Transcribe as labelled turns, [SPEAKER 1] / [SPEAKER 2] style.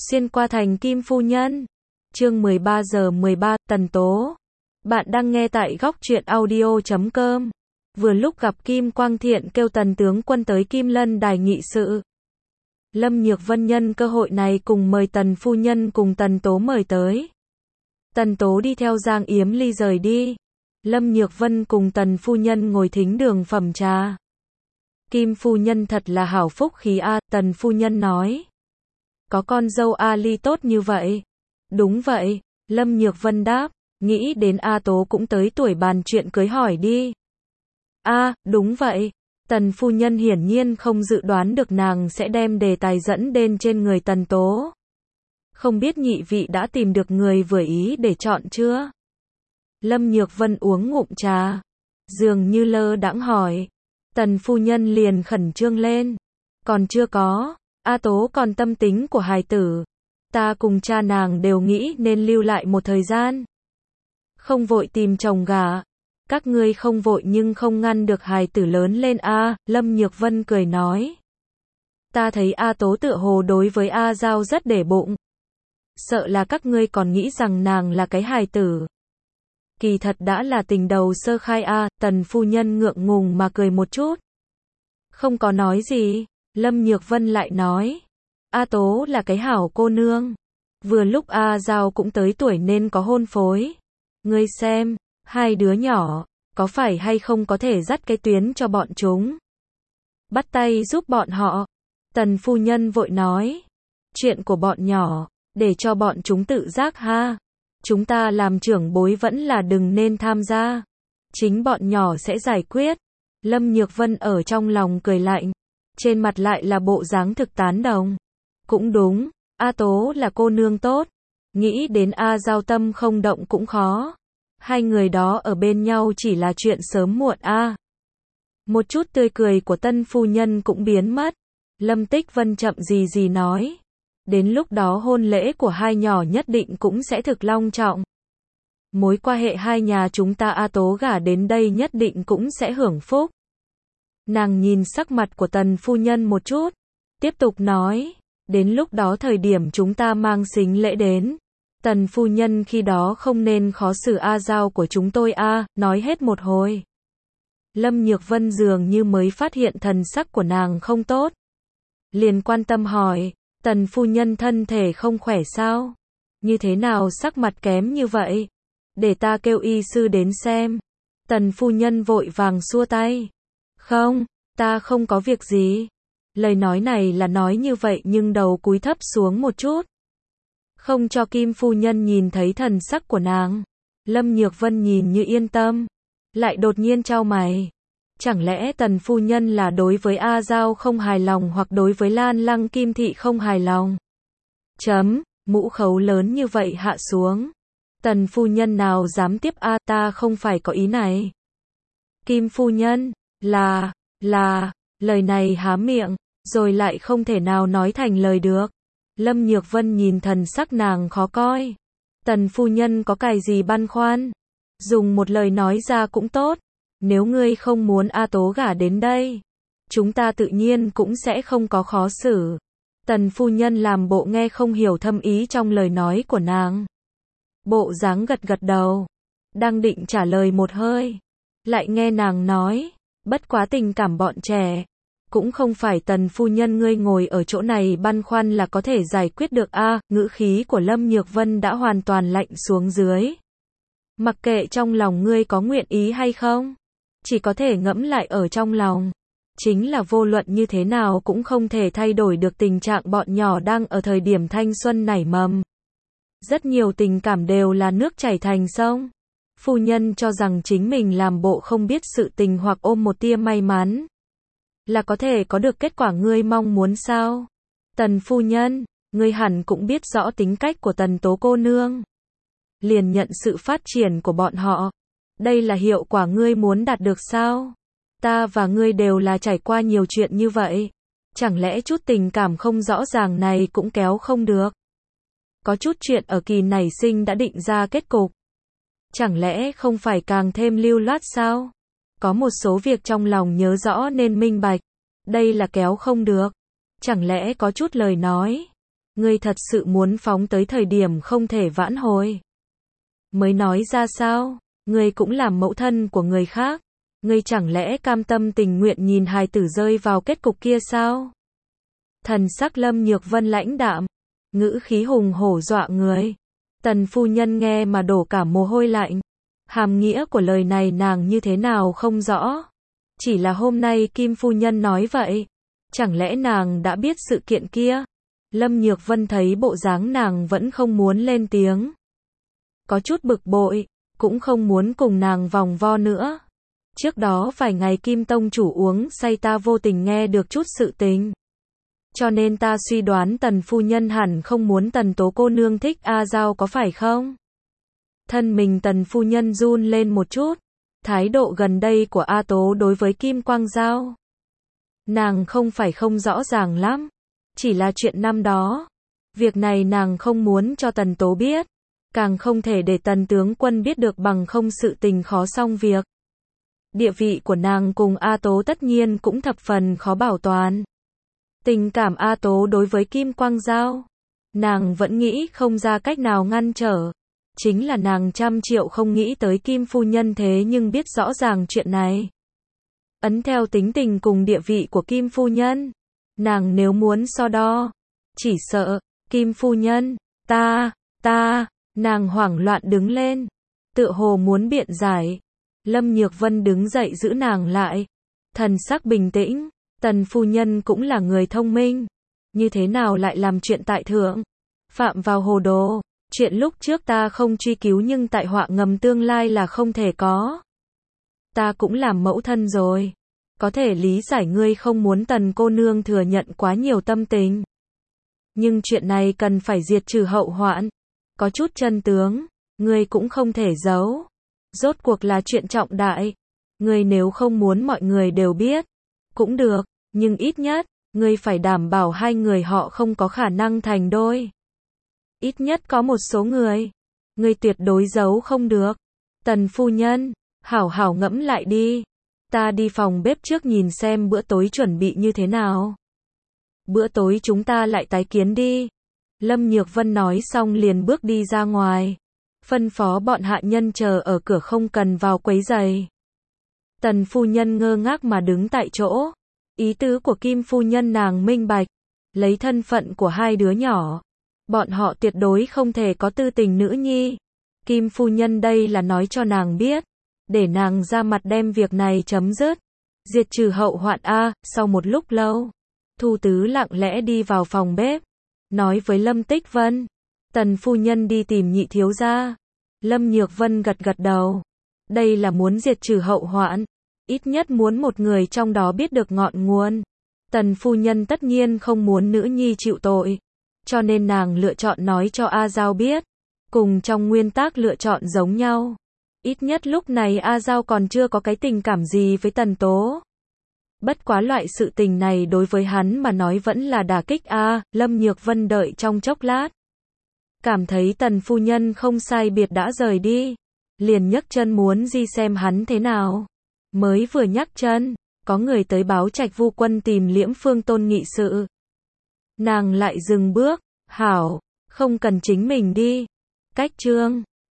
[SPEAKER 1] Xuyên qua thành Kim Phu Nhân. Chương 13 giờ 13, Tần Tố. Bạn đang nghe tại góc truyện audio.com. Vừa lúc gặp Kim Quang Thiện kêu Tần tướng quân tới Kim Lân đài nghị sự. Lâm Nhược Vân nhân cơ hội này cùng mời Tần phu nhân cùng Tần Tố mời tới. Tần Tố đi theo Giang Yếm Ly rời đi. Lâm Nhược Vân cùng Tần phu nhân ngồi thính đường phẩm trà. Kim phu nhân thật là hảo phúc khí a, Tần phu nhân nói. Có con dâu A Ly tốt như vậy. Đúng vậy, Lâm Nhược Vân đáp, nghĩ đến A Tố cũng tới tuổi bàn chuyện cưới hỏi đi. Đúng vậy. Tần phu nhân hiển nhiên không dự đoán được nàng sẽ đem đề tài dẫn đến trên người Tần Tố. Không biết nhị vị đã tìm được người vừa ý để chọn chưa? Lâm Nhược Vân uống ngụm trà, dường như lơ đãng hỏi. Tần phu nhân liền khẩn trương lên. Còn chưa có, A Tố còn tâm tính của hài tử. Ta cùng cha nàng đều nghĩ nên lưu lại một thời gian. Không vội tìm chồng gả. Các ngươi không vội nhưng không ngăn được hài tử lớn lên a, Lâm Nhược Vân cười nói. Ta thấy A Tố tựa hồ đối với A Giao rất để bụng. Sợ là các ngươi còn nghĩ rằng nàng là cái hài tử. Kỳ thật đã là tình đầu sơ khai a, Tần phu nhân ngượng ngùng mà cười một chút. Không có nói gì, Lâm Nhược Vân lại nói. A Tố là cái hảo cô nương. Vừa lúc A Giao cũng tới tuổi nên có hôn phối. Ngươi xem, hai đứa nhỏ, có phải hay không có thể dắt cái tuyến cho bọn chúng. Bắt tay giúp bọn họ. Tần phu nhân vội nói. Chuyện của bọn nhỏ, để cho bọn chúng tự giác ha. Chúng ta làm trưởng bối vẫn là đừng nên tham gia. Chính bọn nhỏ sẽ giải quyết. Lâm Nhược Vân ở trong lòng cười lạnh. Trên mặt lại là bộ dáng thực tán đồng. Cũng đúng, A Tố là cô nương tốt. Nghĩ đến A Giao tâm không động cũng khó. Hai người đó ở bên nhau chỉ là chuyện sớm muộn a. Một chút tươi cười của tân phu nhân cũng biến mất. Lâm Tích Vân chậm gì nói. Đến lúc đó hôn lễ của hai nhỏ nhất định cũng sẽ thực long trọng. Mối quan hệ hai nhà chúng ta A Tố gả đến đây nhất định cũng sẽ hưởng phúc. Nàng nhìn sắc mặt của tần phu nhân một chút. Tiếp tục nói. Đến lúc đó thời điểm chúng ta mang sính lễ đến. Tần phu nhân khi đó không nên khó xử A Giao của chúng tôi a, nói hết một hồi. Lâm Nhược Vân dường như mới phát hiện thần sắc của nàng không tốt. Liền quan tâm hỏi, tần phu nhân thân thể không khỏe sao? Như thế nào sắc mặt kém như vậy? Để ta kêu y sư đến xem. Tần phu nhân vội vàng xua tay. Không, ta không có việc gì. Lời nói này là nói như vậy nhưng đầu cúi thấp xuống một chút. Không cho Kim phu nhân nhìn thấy thần sắc của nàng. Lâm Nhược Vân nhìn như yên tâm. Lại đột nhiên chau mày. Chẳng lẽ tần phu nhân là đối với A Giao không hài lòng hoặc đối với Lan Lăng Kim Thị không hài lòng? Mũ khấu lớn như vậy hạ xuống. Tần phu nhân nào dám tiếp a, ta không phải có ý này. Kim phu nhân, là, lời này há miệng, rồi lại không thể nào nói thành lời được. Lâm Nhược Vân nhìn thần sắc nàng khó coi. Tần phu nhân có cái gì băn khoăn? Dùng một lời nói ra cũng tốt. Nếu ngươi không muốn A Tố gả đến đây, chúng ta tự nhiên cũng sẽ không có khó xử. Tần phu nhân làm bộ nghe không hiểu thâm ý trong lời nói của nàng. Bộ dáng gật gật đầu. Đang định trả lời một hơi. Lại nghe nàng nói, bất quá tình cảm bọn trẻ. Cũng không phải tần phu nhân ngươi ngồi ở chỗ này băn khoăn là có thể giải quyết được a, ngữ khí của Lâm Nhược Vân đã hoàn toàn lạnh xuống dưới. Mặc kệ trong lòng ngươi có nguyện ý hay không, chỉ có thể ngẫm lại ở trong lòng. Chính là vô luận như thế nào cũng không thể thay đổi được tình trạng bọn nhỏ đang ở thời điểm thanh xuân nảy mầm. Rất nhiều tình cảm đều là nước chảy thành sông. Phu nhân cho rằng chính mình làm bộ không biết sự tình hoặc ôm một tia may mắn. Là có thể có được kết quả ngươi mong muốn sao? Tần phu nhân, ngươi hẳn cũng biết rõ tính cách của Tần Tố cô nương. Liền nhận sự phát triển của bọn họ. Đây là hiệu quả ngươi muốn đạt được sao? Ta và ngươi đều là trải qua nhiều chuyện như vậy. Chẳng lẽ chút tình cảm không rõ ràng này cũng kéo không được? Có chút chuyện ở kỳ nảy sinh đã định ra kết cục. Chẳng lẽ không phải càng thêm lưu loát sao? Có một số việc trong lòng nhớ rõ nên minh bạch. Đây là kéo không được. Chẳng lẽ có chút lời nói Ngươi thật sự muốn phóng tới thời điểm không thể vãn hồi. Mới nói ra sao? Ngươi cũng làm mẫu thân của người khác. Ngươi chẳng lẽ cam tâm tình nguyện nhìn hài tử rơi vào kết cục kia sao? Thần sắc Lâm Nhược Vân lãnh đạm, ngữ khí hùng hổ dọa người. Tần phu nhân nghe mà đổ cả mồ hôi lạnh. Hàm nghĩa của lời này nàng như thế nào không rõ. Chỉ là hôm nay Kim phu nhân nói vậy. Chẳng lẽ nàng đã biết sự kiện kia? Lâm Nhược Vân thấy bộ dáng nàng vẫn không muốn lên tiếng. Có chút bực bội, cũng không muốn cùng nàng vòng vo nữa. Trước đó vài ngày Kim tông chủ uống say ta vô tình nghe được chút sự tình. Cho nên ta suy đoán Tần phu nhân hẳn không muốn Tần Tố cô nương thích A Giao có phải không? Thân mình Tần phu nhân run lên một chút. Thái độ gần đây của A Tố đối với Kim Quang Giao. Nàng không phải không rõ ràng lắm. Chỉ là chuyện năm đó. Việc này nàng không muốn cho Tần Tố biết. Càng không thể để Tần tướng quân biết được bằng không sự tình khó xong việc. Địa vị của nàng cùng A Tố tất nhiên cũng thập phần khó bảo toàn. Tình cảm A Tố đối với Kim Quang Giao. Nàng vẫn nghĩ không ra cách nào ngăn trở. Chính là nàng trăm triệu không nghĩ tới Kim phu nhân thế nhưng biết rõ ràng chuyện này. Ấn theo tính tình cùng địa vị của Kim phu nhân. Nàng nếu muốn so đo. Chỉ sợ, Kim phu nhân, nàng hoảng loạn đứng lên. Tựa hồ muốn biện giải. Lâm Nhược Vân đứng dậy giữ nàng lại. Thần sắc bình tĩnh. Tần phu nhân cũng là người thông minh. Như thế nào lại làm chuyện tại thượng? Phạm vào hồ đồ. Chuyện lúc trước ta không truy cứu nhưng tại họa ngầm tương lai là không thể có. Ta cũng làm mẫu thân rồi. Có thể lý giải ngươi không muốn Tần cô nương thừa nhận quá nhiều tâm tình. Nhưng chuyện này cần phải diệt trừ hậu hoạn. Có chút chân tướng. Ngươi cũng không thể giấu. Rốt cuộc là chuyện trọng đại. Ngươi nếu không muốn mọi người đều biết. Cũng được. Nhưng ít nhất, ngươi phải đảm bảo hai người họ không có khả năng thành đôi. Ít nhất có một số người. Ngươi tuyệt đối giấu không được. Tần phu nhân, hảo hảo ngẫm lại đi. Ta đi phòng bếp trước nhìn xem bữa tối chuẩn bị như thế nào. Bữa tối chúng ta lại tái kiến đi. Lâm Nhược Vân nói xong liền bước đi ra ngoài. Phân phó bọn hạ nhân chờ ở cửa không cần vào quấy rầy. Tần phu nhân ngơ ngác mà đứng tại chỗ. Ý tứ của Kim phu nhân nàng minh bạch. Lấy thân phận của hai đứa nhỏ. Bọn họ tuyệt đối không thể có tư tình nữ nhi. Kim phu nhân đây là nói cho nàng biết. Để nàng ra mặt đem việc này chấm dứt. Diệt trừ hậu hoạn A. Sau một lúc lâu. Thu Tứ lặng lẽ đi vào phòng bếp. Nói với Lâm Tích Vân. Tần phu nhân đi tìm nhị thiếu gia. Lâm Nhược Vân gật gật đầu. Đây là muốn diệt trừ hậu hoạn. Ít nhất muốn một người trong đó biết được ngọn nguồn. Tần phu nhân tất nhiên không muốn nữ nhi chịu tội. Cho nên nàng lựa chọn nói cho A Giao biết. Cùng trong nguyên tắc lựa chọn giống nhau. Ít nhất lúc này A Giao còn chưa có cái tình cảm gì với Tần Tố. Bất quá loại sự tình này đối với hắn mà nói vẫn là đả kích A. Lâm Nhược Vân đợi trong chốc lát. Cảm thấy Tần phu nhân không sai biệt đã rời đi. Liền nhấc chân muốn đi xem hắn thế nào. Mới vừa nhấc chân, có người tới báo Trạch Vu Quân tìm Liễm Phương Tôn nghị sự. Nàng lại dừng bước, hảo, không cần chính mình đi. Cách chương